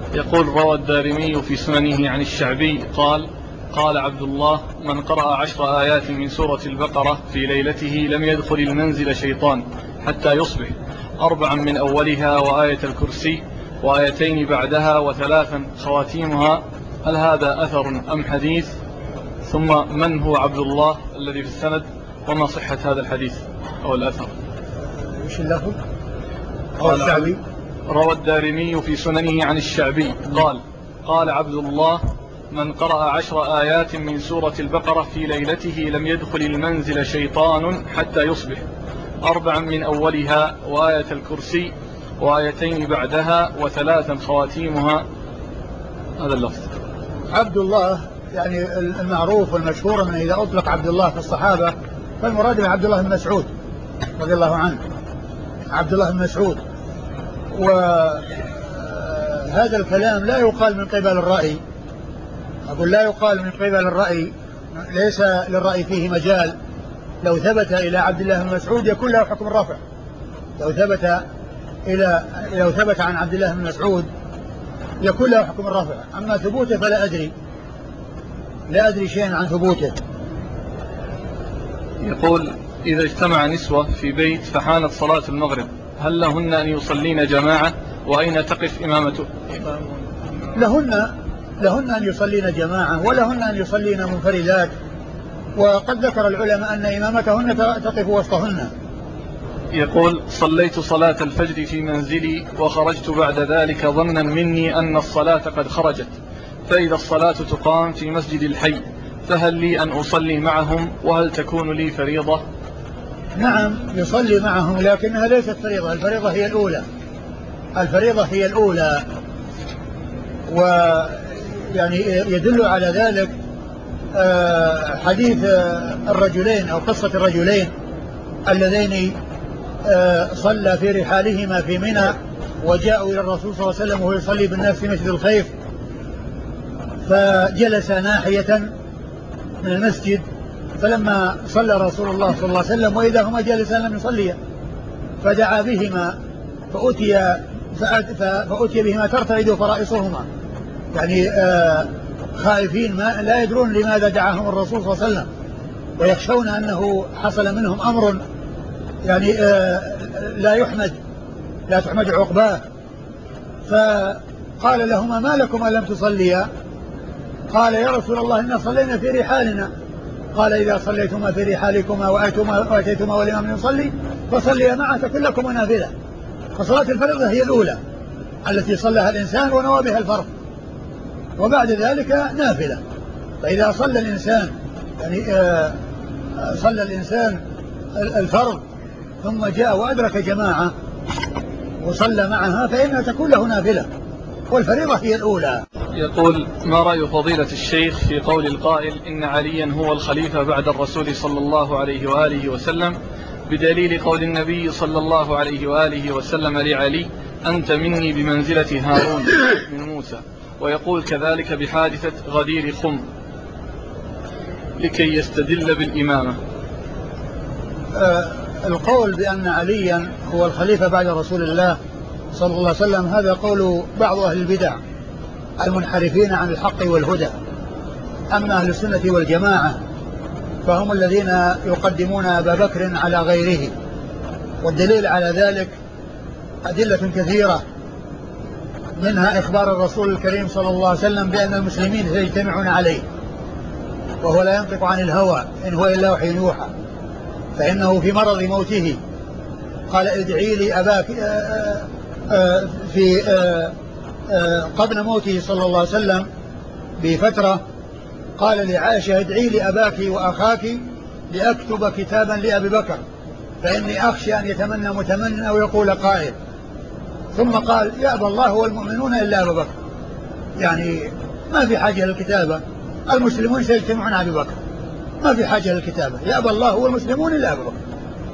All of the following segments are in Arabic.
يقول: روى الدارمي في سننه عن الشعبي قال: قال عبد الله: من قرأ 10 آيات من سورة البقرة في ليلته لم يدخل المنزل شيطان حتى يصبح، 4 من أولها وآية الكرسي وآيتين بعدها و3 خواتيمها. هل هذا أثر أم حديث؟ ثم من هو عبد الله الذي في السند؟ وما صحة هذا الحديث أو الأثر؟ وش اللفظ؟ الشعبي. روى الدارمي في سننه عن الشعبي قال: قال عبد الله: من قرأ 10 آيات من سورة البقرة في ليلته لم يدخل المنزل شيطان حتى يصبح، 4 من أولها وآية الكرسي وآيتين بعدها و3 خواتيمها. هذا اللفظ. عبد الله يعني المعروف والمشهور أنه إذا أطلق عبد الله في الصحابة فالمراد عبد الله بن مسعود رضي الله عنه، عبد الله بن مسعود. وهذا الكلام لا يقال من قبل الرأي، أقول لا يقال من قبل الرأي، ليس للرأي فيه مجال. لو ثبت إلى عبد الله بن مسعود يكون له حكم الرفع، لو ثبت عن عبد الله بن مسعود يكون له حكم الرفع. أما ثبوته فلا أدري، لا أدري شيئا عن ثبوته. يقول: إذا اجتمع نسوة في بيت فحانت صلاة المغرب، هل لهن أن يصلين جماعة؟ وأين تقف إمامته؟ لهن أن يصلين جماعة ولهن أن يصلين منفردات، وقد ذكر العلماء أن إمامتهن تقف وسطهن. يقول: صليت صلاة الفجر في منزلي وخرجت بعد ذلك ظنا مني أن الصلاة قد خرجت، فإذا الصلاة تقام في مسجد الحي فهل لي أن أصلي معهم وهل تكون لي فريضة؟ نعم يصلي معهم، لكنها ليست فريضة، الفريضة هي الأولى. ويعني يدل على ذلك حديث الرجلين أو قصة الرجلين اللذين صلى في رحالهما في منى وجاءوا إلى الرسول صلى الله عليه وسلم وهو يصلي بالناس في مسجد الخيف، فجلس ناحية من المسجد، فلما صلى رسول الله صلى الله عليه وسلم وإذا هما جالسان لم يصليا، فدعا بهما فأتي بهما ترتعد فرائصهما، يعني خائفين ما لا يدرون لماذا دعاهم الرسول صلى الله عليه وسلم، ويخشون أنه حصل منهم أمر يعني لا تحمد عقباه. فقال لهما: ما لكما لم تصليا؟ قال: يا رسول الله إنا صلينا في رحالنا. قال: إذا صليتما في رحالكما وأتيتما والإمام يصلي فصليا معه تكن لكما نافلة. فصلاة الفريضة هي الأولى التي صلىها الإنسان ونوى بها الفرض، وبعد ذلك نافلة. فإذا صلى الإنسان صلى الإنسان الفرض ثم جاء وأدرك جماعة وصلى معها فإنها تكون له نافلة، والفريضة هي الأولى. يقول: ما رأي فضيلة الشيخ في قول القائل إن عليا هو الخليفة بعد الرسول صلى الله عليه وآله وسلم، بدليل قول النبي صلى الله عليه وآله وسلم لعلي: أنت مني بمنزلة هارون من موسى، ويقول كذلك بحادثة غدير خم لكي يستدل بالإمامة؟ القول بأن عليا هو الخليفة بعد رسول الله صلى الله عليه وسلم هذا قول بعض أهل البدع المنحرفين عن الحق والهدى. أما أهل السنة والجماعة فهم الذين يقدمون أبا بكر على غيره، والدليل على ذلك أدلة كثيرة، منها إخبار الرسول الكريم صلى الله عليه وسلم بأن المسلمين سيجتمعون عليه، وهو لا ينطق عن الهوى إن هو إلا وحي يوحى، فإنه في مرض موته قال: ادعي لي أباك في قبل موته صلى الله عليه وسلم بفترة، قال لعائشة: ادعي لي أباك وأخاك لأكتب كتابا لأبي بكر فإني أخشى أن يتمنى متمن أو يقول قائل. ثم قال: يأبى الله والمؤمنون إلا أبا بكر، يعني ما في حاجة للكتابة، المسلمون سيجتمعون على أبي بكر، ما في حاجة للكتابة، يأبى الله والمسلمون إلا أبا بكر.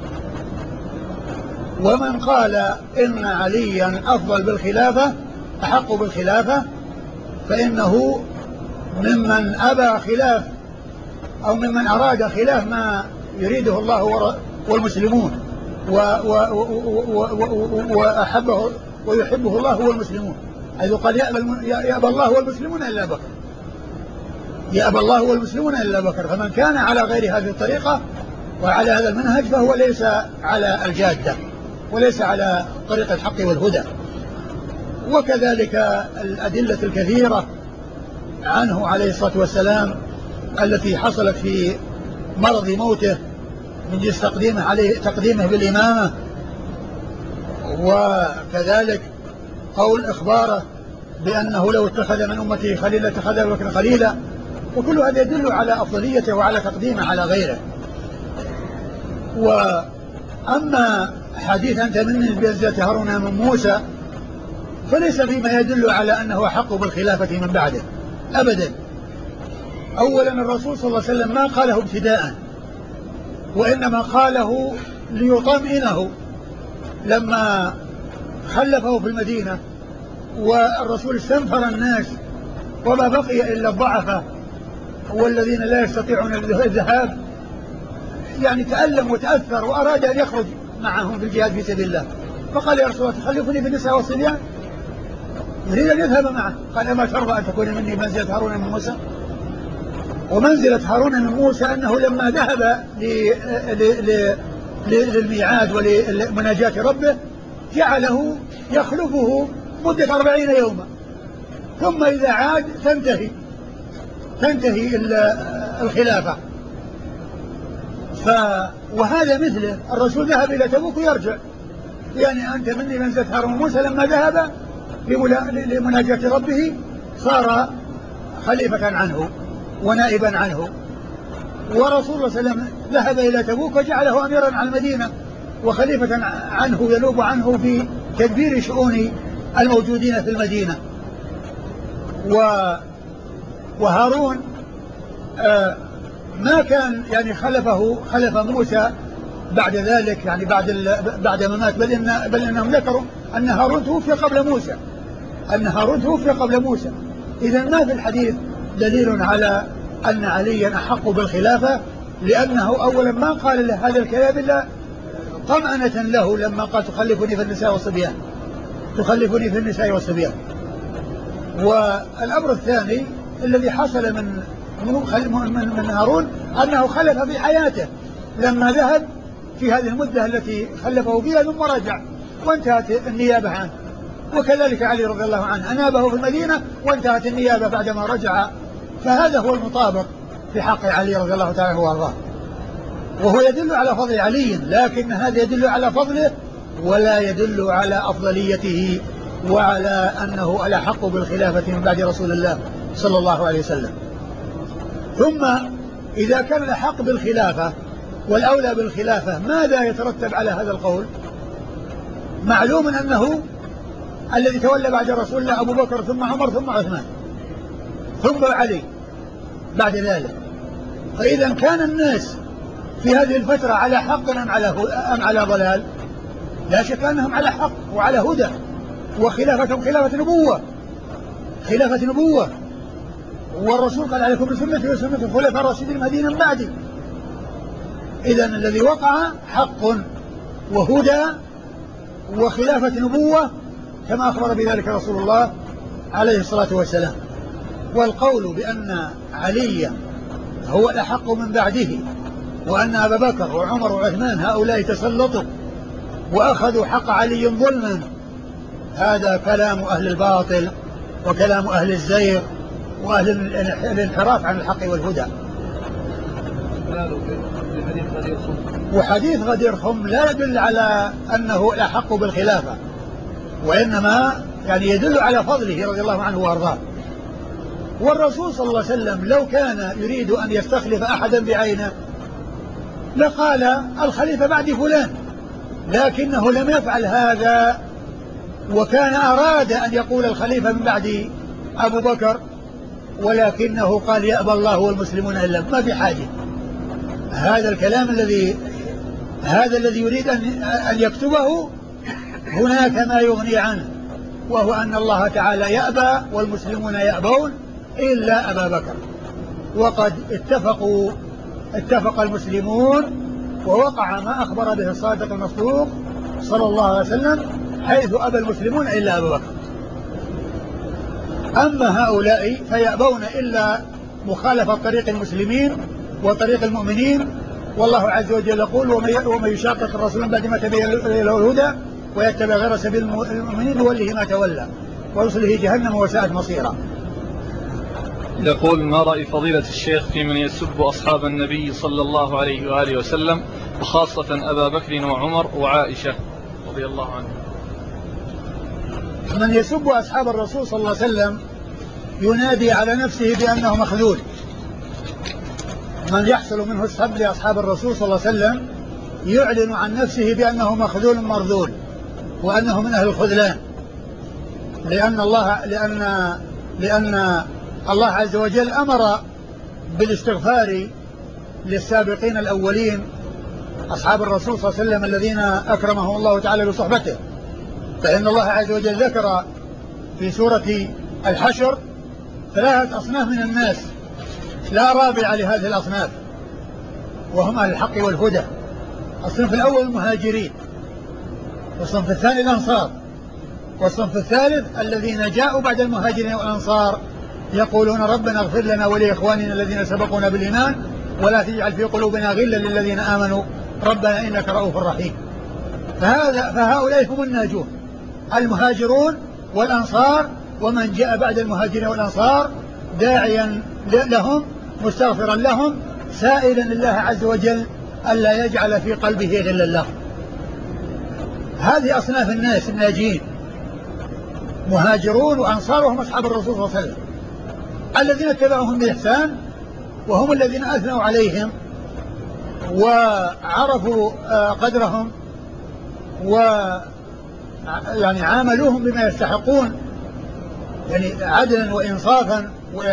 ومن قال إن عليا أفضل بالخلافة أحق بالخلافة فإنه ممن أبى خلاف أو ممن أراد خلاف ما يريده الله والمسلمون وأحبه ويحبه الله والمسلمون، حيث قال يأبى الله والمسلمون إلا بكر، يأبى الله والمسلمون إلا بكر. فمن كان على غير هذه الطريقة وعلى هذا المنهج فهو ليس على الجادة وليس على طريق الحق والهدى. وكذلك الأدلة الكثيرة عنه عليه الصلاة والسلام التي حصلت في مرض موته من جنس تقديمه بالإمامة، وكذلك قول إخباره بأنه لو اتخذ من أمته خليلا اتخذ أبا بكر خليلا، وكل هذا يدل على أفضليته وعلى تقديمه على غيره. وأما حديث أنت مني بمنزلة هارون من موسى فليس فيما يدل على أنه أحق بالخلافة من بعده أبدا. أولا الرسول صلى الله عليه وسلم ما قاله ابتداء، وإنما قاله ليطمئنه لما خلفه في المدينة والرسول استنفر الناس وما بقي إلا الضعفة والذين لا يستطيعون الذهاب، يعني تألم وتأثر وأراد أن يخرج معهم في الجهاد في سبيل الله، فقال يا رسول الله تخلفني في النساء والصبيان، يريد أن يذهب معه. قال أما ترضى أن تكون مني منزلة هارون من موسى؟ ومنزلة هارون من موسى أنه لما ذهب للميعاد ولمناجاة ربه جعله يخلفه مدة 40 يوما، ثم إذا عاد تنتهي الخلافة. وهذا مثله الرسول ذهب إلى تبوك ويرجع، يعني أنت مني منزلة هارون موسى لما ذهب لمناجاة ربه صار خليفة عنه ونائبا عنه. ورسول الله صلى الله عليه وسلم ذهب إلى تبوك وجعله أميرا على المدينة وخليفة عنه ينوب عنه في تدبير شؤون الموجودين في المدينة. وهارون ما كان يعني خلف موسى بعد ذلك، يعني بعد ما مات، بل انهم ذكروا ان هارون توفي قبل موسى، اذا ما في الحديث دليل على ان عليا احق بالخلافه، لانه اولا ما قال له هذا الكلام الا طمأنة له لما قال تخلفني في النساء والصبيان. والامر الثاني الذي حصل من هارون أنه خلف في حياته لما ذهب في هذه المدة التي خلفه فيها ثم رجع وانتهت النيابة عنه، وكذلك علي رضي الله عنه أنابه في المدينة وانتهت النيابة بعدما رجع. فهذا هو المطابق في حق علي رضي الله تعالى وارضاه، وهو يدل على فضل علي، لكن هذا يدل على فضله ولا يدل على أفضليته وعلى أنه الأحق بالخلافة من بعد رسول الله صلى الله عليه وسلم. ثم إذا كان الأحق بالخلافة والأولى بالخلافة ماذا يترتب على هذا القول؟ معلوم أنه الذي تولى بعد رسول الله أبو بكر ثم عمر ثم عثمان ثم علي بعد ذلك. فإذا كان الناس في هذه الفترة على حق أم على ضلال؟ لا شك أنهم على حق وعلى هدى، وخلافتهم خلافة نبوة، والرسول قال عليكم بسنتي وسنة الخلفاء الراشدين المهديين من بعدي. إذن الذي وقع حق وهدى وخلافة نبوة كما أخبر بذلك رسول الله عليه الصلاة والسلام. والقول بأن علي هو الأحق من بعده وأن أبا بكر وعمر وعثمان هؤلاء تسلطوا وأخذوا حق علي ظلما، هذا كلام أهل الباطل وكلام أهل الزيغ وأهل الانحراف عن الحق والهدى. وحديث غدير خم لا يدل على أنه الأحق بالخلافة، وإنما يعني يدل على فضله رضي الله عنه وأرضاه. والرسول صلى الله عليه وسلم لو كان يريد أن يستخلف أحدا بعينه لقال الخليفة بعد فلان، لكنه لم يفعل هذا، وكان أراد أن يقول الخليفة من بعد أبو بكر، ولكنه قال يأبى الله والمسلمون إلا، ما في حاجة. هذا الكلام الذي يريد أن يكتبه هناك ما يغني عنه، وهو أن الله تعالى يأبى والمسلمون يأبون إلا أبا بكر. وقد اتفق المسلمون ووقع ما أخبر به الصادق المصدوق صلى الله عليه وسلم حيث أبى المسلمون إلا أبا بكر. أما هؤلاء فيأبون إلا مخالفة طريق المسلمين وطريق المؤمنين. والله عز وجل يقول: ومن يشاقق الرسول من بعد ما تبين له الهدى ويتبع غير سبيل المؤمنين نوله ما تولى ورسله جهنم وساءت مصيرا. يقول: ما رأي فضيلة الشيخ في من يسب أصحاب النبي صلى الله عليه وآله وسلم وخاصة أبا بكر وعمر وعائشة رضي الله عنهم؟ من يسب أصحاب الرسول صلى الله عليه وسلم ينادي على نفسه بأنه مخذول. من يحصل منه السب لأصحاب الرسول صلى الله عليه وسلم يعلن عن نفسه بأنه مخذول مرذول وأنه من أهل الخذلان، لأن الله عز وجل أمر بالاستغفار للسابقين الأولين أصحاب الرسول صلى الله عليه وسلم الذين أكرمهم الله تعالى بصحبته. فإن الله عز وجل ذكر في سورة الحشر 3 أصناف من الناس لا رابع لهذه الأصناف وهم أهل الحق والهدى. الصنف الأول المهاجرين، والصنف الثاني الأنصار، والصنف الثالث الذين جاءوا بعد المهاجرين والأنصار يقولون: ربنا اغفر لنا ولإخواننا الذين سبقونا بالإيمان ولا تجعل في قلوبنا غلا للذين آمنوا ربنا إنك رؤوف رحيم. فهؤلاء هم الناجون، المهاجرون والأنصار، ومن جاء بعد المهاجرين والأنصار داعيا لهم مستغفرا لهم سائلا الله عز وجل ألا يجعل في قلبه غلا لهم. هذه أصناف الناس الناجين: مهاجرون وأنصار، وهم أصحاب الرسول صلى الله عليه وسلم الذين اتبعوهم بإحسان، وهم الذين أثنوا عليهم وعرفوا قدرهم ويعني عاملوهم بما يستحقون يعني عدلا وإنصافا،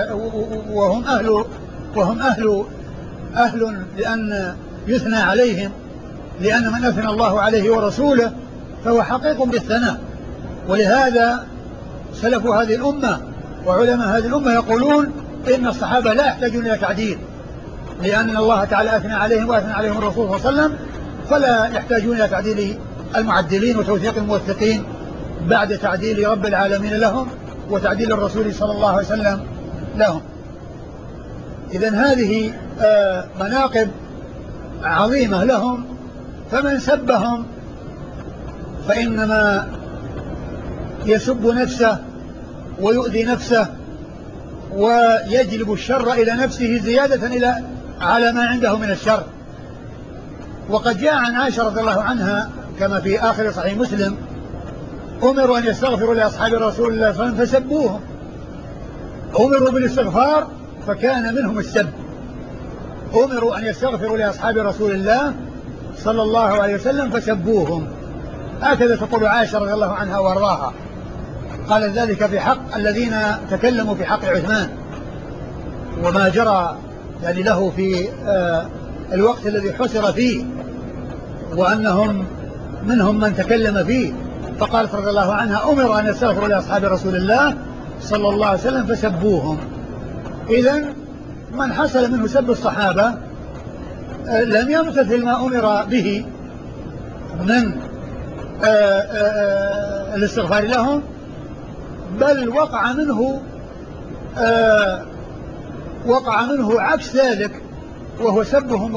وهم أهل لأن يثنى عليهم، لأن من أثنى الله عليه ورسوله فهو حقيق بالثناء. ولهذا سلف هذه الأمة وعلماء هذه الأمة يقولون إن الصحابة لا يحتاجون إلى تعديل، لأن الله تعالى أثنى عليهم وأثنى عليهم الرسول صلى الله عليه وسلم، فلا يحتاجون إلى تعديل المعدلين وتوثيق الموثقين بعد تعديل رب العالمين لهم وتعديل الرسول صلى الله عليه وسلم لهم. إذن هذه مناقب عظيمة لهم، فمن سبهم فإنما يسب نفسه ويؤذي نفسه ويجلب الشر إلى نفسه زيادة على ما عنده من الشر. وقد جاء عن عائشة رضي الله عنها كما في آخر صحيح مسلم: أمروا أن يستغفروا لأصحاب رسول الله صلى الله عليه وسلم فسبوهم. أمروا بالاستغفار فكان منهم السب. أمروا أن يستغفروا لأصحاب رسول الله صلى الله عليه وسلم فسبوهم. هكذا تقول عائشة رضي الله عنها وارضاها. قال ذلك في حق الذين تكلموا في حق عثمان وما جرى يعني له في الوقت الذي حسر فيه، وأنهم منهم من تكلم فيه. فقالت رضي الله عنها: أمر أن يستغفروا لأصحاب رسول الله صلى الله عليه وسلم فسبوهم. إذن من حصل منه سب الصحابة لم يمتثل ما أمر به من الاستغفار لهم، بل وقع منه عكس ذلك، وهو سبهم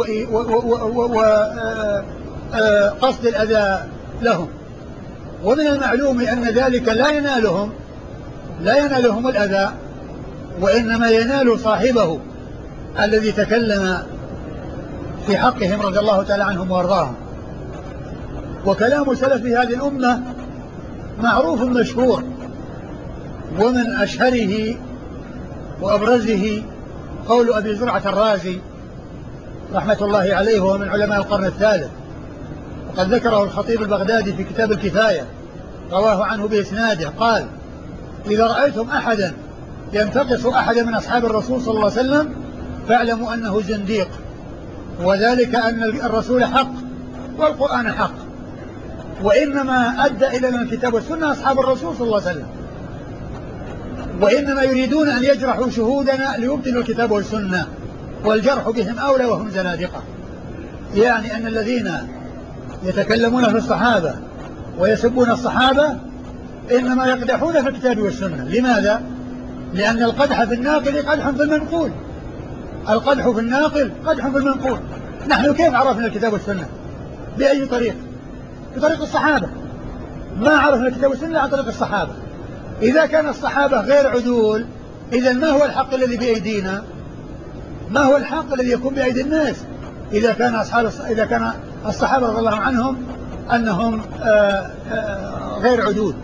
وقصد الأذى لهم. ومن المعلوم أن ذلك لا ينالهم الأذى، وإنما ينال صاحبه الذي تكلم في حقهم رضي الله تعالى عنهم وارضاهم. وكلام سلف هذه الأمة معروف مشهور، ومن أشهره وأبرزه قول أبي زرعة الرازي رحمة الله عليه، وهو من علماء القرن الثالث، وقد ذكره الخطيب البغدادي في كتاب الكفاية، رواه عنه بإسناده، قال: إذا رأيتم أحدا ينتقص أحدا من أصحاب الرسول صلى الله عليه وسلم فاعلموا أنه زنديق، وذلك أن الرسول حق والقرآن حق، وإنما أدى إلى الكتاب والسنة أصحاب الرسول صلى الله عليه وسلم، وإنما يريدون أن يجرحوا شهودنا ليبطلوا الكتاب والسنة، والجرح بهم أولى وهم زنادقة. يعني أن الذين يتكلمون في الصحابة ويسبون الصحابة إنما يقدحون في الكتاب والسنة. لماذا؟ لأن القدح في الناقل قدح في المنقول. القدح في الناقل قدح في المنقول. نحن كيف عرفنا الكتاب والسنة؟ بأي طريق؟ بطريق الصحابة. ما عرفنا الكتاب والسنة عن طريق الصحابة. إذا كان الصحابة غير عدول، إذا ما هو الحق الذي بأيدينا؟ ما هو الحق الذي يكون بأيدي الناس إذا كان الصحابة رضي الله عنهم أنهم غير عدول؟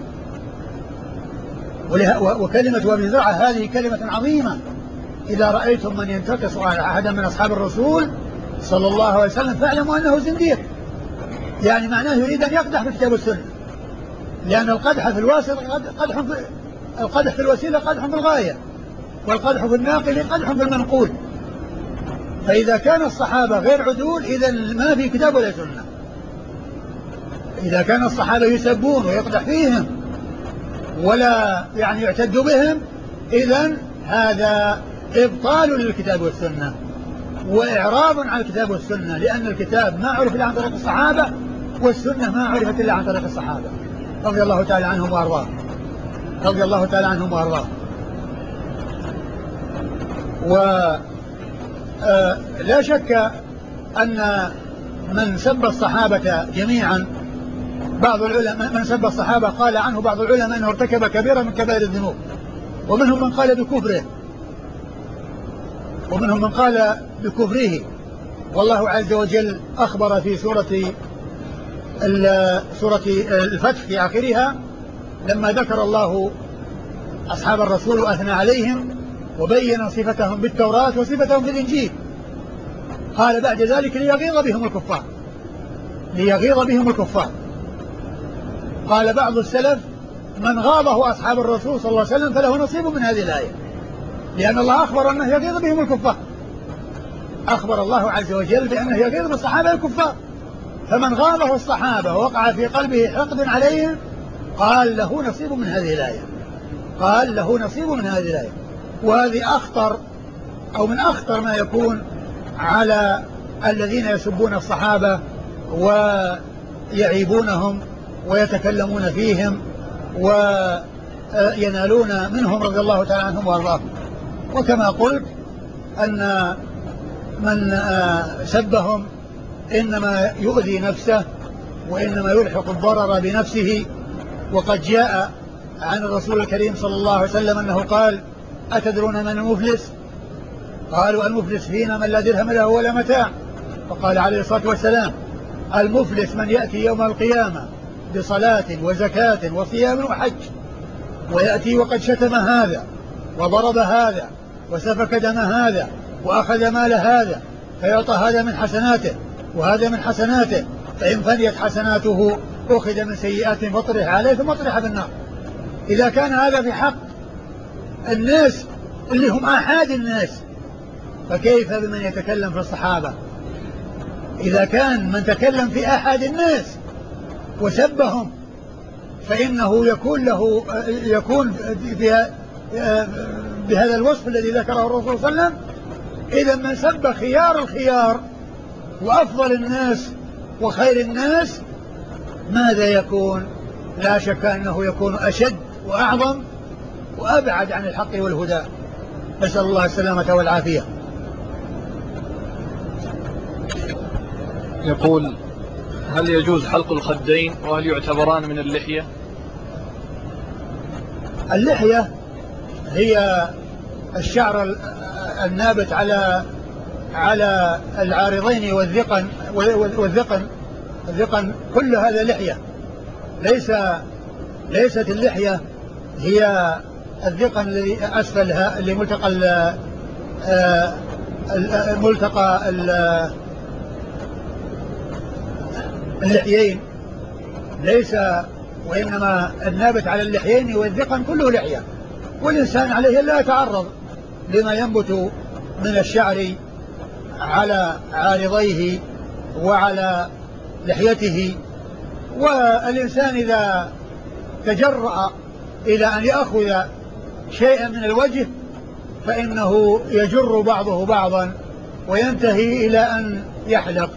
وكلمة أبي زرعة هذه كلمة عظيمة. إذا رأيتم من ينتقص أحدا من أصحاب الرسول صلى الله عليه وسلم فاعلموا أنه زنديق. يعني معناه يريد أن يقدح في الكتاب والسنة، لأن القدح في القدح في الوسيلة قدح في الغاية، والقدح في الناقل قدح في المنقول. فإذا كان الصحابة غير عدول إذا ما في كتاب ولا سنة. إذا كان الصحابة يسبون ويقدح فيهم ولا يعني يعتد بهم، إذن هذا إبطال للكتاب والسنة وإعراض عن الكتاب والسنة، لأن الكتاب ما عرف إلا عن طريق الصحابة، والسنة ما عرفت إلا عن طريق الصحابة رضي الله تعالى عنهم وأرضاه. رضي الله تعالى عنهم وأرضاه. ولا شك أن من سب الصحابة جميعا، بعض العلماء من سب الصحابة قال عنه بعض العلماء أنه ارتكب كبيرة من كبائر الذنوب، ومنهم من قال بكفره، ومنهم من قال بكفره. والله عز وجل أخبر في سورة الفتح في آخرها لما ذكر الله أصحاب الرسول وأثنى عليهم وبين صفتهم بالتوراة وصفتهم بالإنجيل، قال بعد ذلك ليغيظ بهم الكفار. ليغيظ بهم الكفار. قال بعض السلف من غاضه أصحاب الرسول صلى الله عليه وسلم فله نصيب من هذه الآية، لأن الله أخبر أنه يغيظ بهم الكفار. أخبر الله عز وجل بأنه يغيظ بالصحابة الكفار، فمن غاضه الصحابة ووقع في قلبه حقد عليهم قال له نصيب من هذه الآية. قال له نصيب من هذه الآية. وهذه أخطر أو من أخطر ما يكون على الذين يسبون الصحابة ويعيبونهم ويتكلمون فيهم وينالون منهم رضي الله تعالى عنهم وارضاهم. وكما قلت أن من سبهم إنما يؤذي نفسه وإنما يلحق الضرر بنفسه. وقد جاء عن الرسول الكريم صلى الله عليه وسلم أنه قال أتدرون من المفلس؟ قالوا المفلس فينا من لا درهم له ولا متاع. فقال عليه الصلاة والسلام المفلس من يأتي يوم القيامة بصلاة وزكاة وصيام وحج، ويأتي وقد شتم هذا وضرب هذا وسفك دم هذا وأخذ مال هذا، فيعطى هذا من حسناته وهذا من حسناته، فإن فنيت حسناته أخذ من سيئات فطرح عليه ثم طرح بالنار. إذا كان هذا في حق الناس اللي هم آحاد الناس، فكيف بمن يتكلم في الصحابة؟ إذا كان من تكلم في آحاد الناس وسبهم فإنه يكون بهذا الوصف الذي ذكره الرسول صلى الله عليه وسلم. إذا من سب خيار الخيار وأفضل الناس وخير الناس ماذا يكون؟ لا شك أنه يكون أشد وأعظم وأبعد عن الحق والهدى. نسأل الله السلامة والعافية. يقول هل يجوز حلق الخدين وهل يعتبران من اللحية؟ اللحية هي الشعر النابت على العارضين والذقن كل هذا لحية. ليست اللحية هي الذقن الذي أسفلها اللي ملتقى اللحيين، ليس، وإنما النابت على اللحيين والذقن كله لحية، والإنسان عليه لا يتعرض لما ينبت من الشعر على عارضيه وعلى لحيته. والإنسان إذا تجرأ إلى أن يأخذ شيئا من الوجه فإنه يجر بعضه بعضا وينتهي إلى أن يحلق.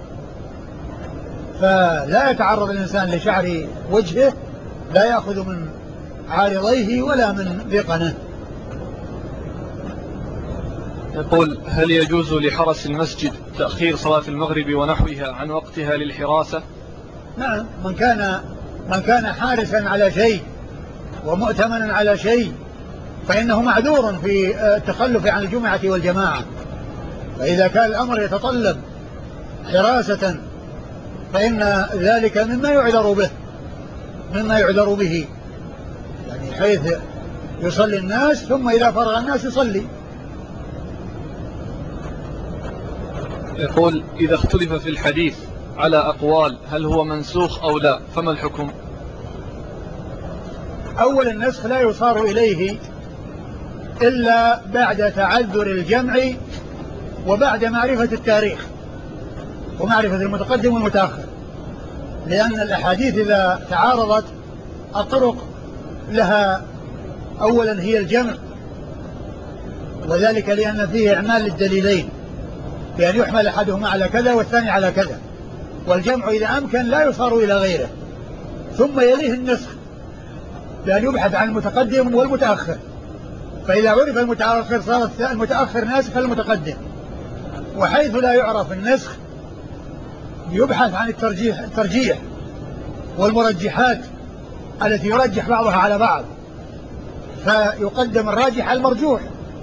فلا يتعرض الإنسان لشعر وجهه، لا يأخذ من عارضيه ولا من ذقنه. يقول: هل يجوز لحرس المسجد تأخير صلاة المغرب ونحوها عن وقتها للحراسة؟ نعم، من كان حارسا على شيء ومؤتمنا على شيء فإنه معذور في التخلف عن الجمعة والجماعة. فإذا كان الأمر يتطلب حراسة فإن ذلك مما يعذر به، يعني حيث يصلي الناس ثم إذا فرغ الناس يصلي. يقول: إذا اختلف في الحديث على أقوال هل هو منسوخ أو لا فما الحكم؟ أول النسخ لا يصار إليه إلا بعد تعذر الجمع وبعد معرفة التاريخ ومعرفة المتقدم والمتأخر، لأن الأحاديث إذا تعارضت الطرق لها أولا هي الجمع، وذلك لأن فيه إعمال للدليلين بأن يحمل أحدهما على كذا والثاني على كذا، والجمع إذا أمكن لا يصار إلى غيره. ثم يليه النسخ بأن يبحث عن المتقدم والمتأخر، فإذا عرف المتأخر صار المتأخر ناسخ المتقدم، وحيث لا يعرف النسخ يبحث عن الترجيح والمرجحات التي يرجح بعضها على بعض، فيقدم الراجح على المرجوح.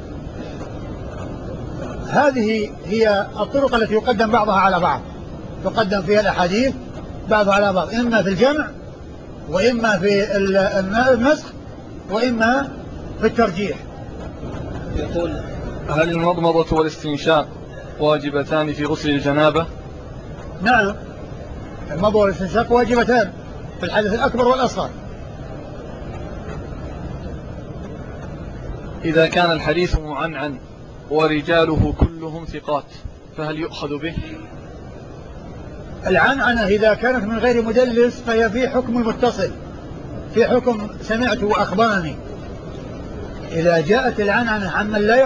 هذه هي الطرق التي يقدم بعضها على بعض، يقدم فيها الأحاديث بعضها على بعض، إما في الجمع وإما في النسخ وإما في الترجيح. يقول: هل المضمضة والاستنشاق واجبتان في غسل الجنابة؟ نعم، المضمضة والاستنشاق واجبتان في الحدث الأكبر والأصغر. إذا كان الحديث معنعن ورجاله كلهم ثقات فهل يؤخذ به؟ العنعنة إذا كانت من غير مدلس فهي في حكم المتصل، في حكم سمعت وأخبرني. إذا جاءت العنعنة عمن لا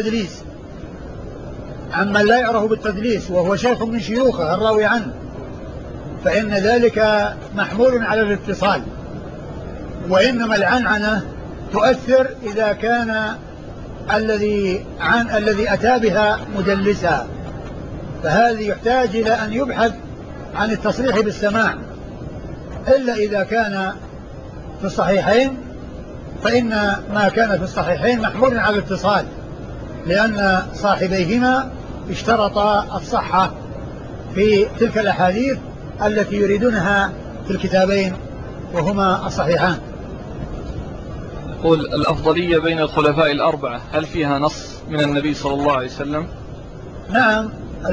يعرف بالتدليس وهو شيخ من شيوخه الراوي عنه، فإن ذلك محمول على الاتصال. وإنما العنعنة تؤثر إذا كان الذي أتى بها مدلسا، فهذه يحتاج إلى أن يبحث عن التصريح بالسماع، إلا إذا كان في الصحيحين فإن ما كان في الصحيحين محمول على الاتصال، لأن صاحبيهما اشترطا الصحة في تلك الأحاديث التي يريدونها في الكتابين وهما الصحيحان. يقول: الأفضلية بين الخلفاء الأربعة هل فيها نص من النبي صلى الله عليه وسلم؟ نعم،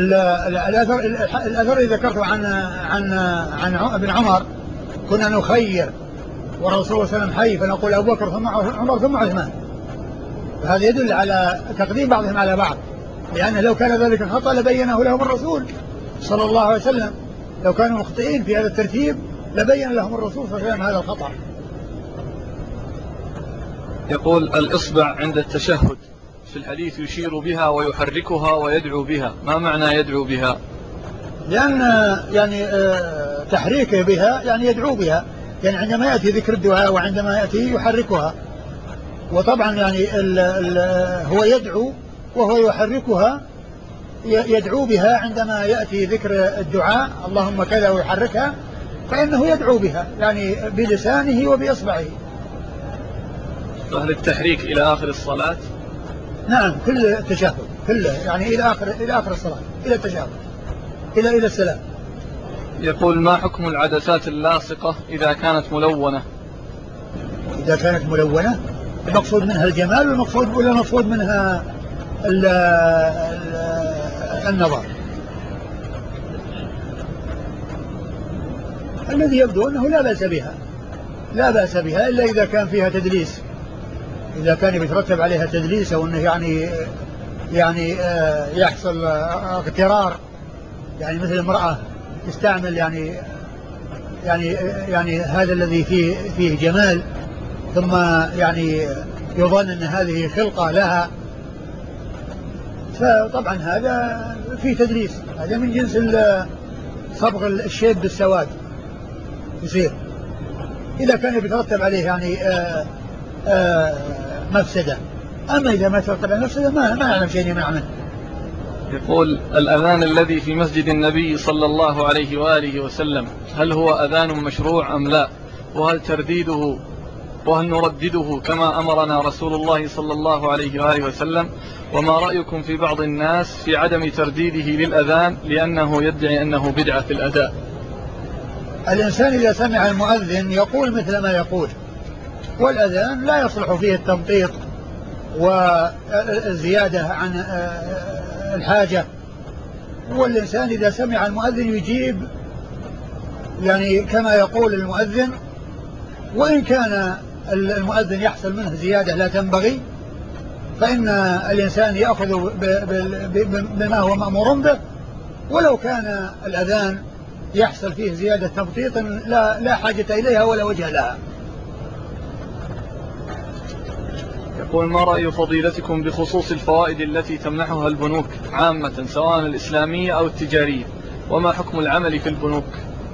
الأثر الذي ذكرته عن ابن عمر كنا نخير والرسول صلى الله عليه وسلم حي فنقول أبو بكر ثم عمر ثم عثمان، فهذا يدل على تقديم بعضهم على بعض، لأنه لو كان ذلك خطأ لبينه لهم الرسول صلى الله عليه وسلم، لو كانوا مخطئين في هذا الترتيب لبين لهم الرسول صلى الله عليه وسلم هذا الخطأ. يقول: الإصبع عند التشهد في الحديث يشير بها ويحركها ويدعو بها، ما معنى يدعو بها؟ لأن يعني تحريكه بها يعني يدعو بها، يعني عندما يأتي ذكر الدعاء وعندما يأتي يحركها، وطبعا يعني هو يدعو وهو يحركها، يدعو بها عندما يأتي ذكر الدعاء اللهم كذا ويحركها، فإنه يدعو بها يعني بلسانه وبإصبعه. فهل التحريك إلى آخر الصلاة؟ نعم، كل التشهد كله يعني إلى آخر الصلاة، إلى التشهد إلى السلام. يقول: ما حكم العدسات اللاصقة إذا كانت ملونة؟ إذا كانت ملونة المقصود منها الجمال والمقصود منها النظر. الذي يبدو أنه لا بأس بها إلا إذا كان فيها تدليس، إذا كان يترتب عليها تدليس أو أنه يعني يحصل اغترار، يعني مثل امرأة تستعمل يعني هذا الذي فيه جمال ثم يعني يظن أن هذه خلقة لها، فطبعا هذا فيه تدليس، هذا من جنس صبغ الشيب بالسواد يصير، إذا كان يترتب عليه يعني مفسدة أما إذا ما ترتب على نفسه ما نعلم شيء يمنع منه. يقول الأذان الذي في مسجد النبي صلى الله عليه وآله وسلم هل هو أذان مشروع أم لا؟ وهل نردده كما أمرنا رسول الله صلى الله عليه وآله وسلم؟ وما رأيكم في بعض الناس في عدم ترديده للأذان لأنه يدعي أنه بدعة في الأداء؟ الإنسان إذا سمع المؤذن يقول مثل ما يقول، والأذان لا يصلح فيه التمطيط والزيادة عن الحاجة، والإنسان إذا سمع المؤذن يجيب يعني كما يقول المؤذن، وإن كان المؤذن يحصل منه زيادة لا تنبغي فإن الإنسان يأخذ بما هو مأمور به، ولو كان الأذان يحصل فيه زيادة تبطيط لا حاجة إليها ولا وجه لها. يقول ما رأي فضيلتكم بخصوص الفوائد التي تمنحها البنوك عامة سواء الإسلامية أو التجارية، وما حكم العمل في البنوك؟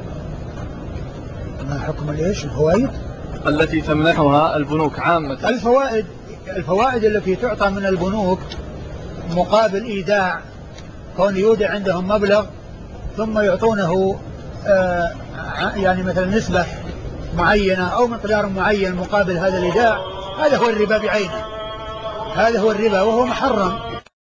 ما حكم الإيش؟ الفوائد التي تمنحها البنوك عامة. الفوائد التي تعطى من البنوك مقابل إيداع، كون يودع عندهم مبلغ ثم يعطونه يعني مثلا نسبة معينة أو مقدار معين مقابل هذا الإيداع، هذا هو الربا بعينه، هذا هو الربا وهو محرم.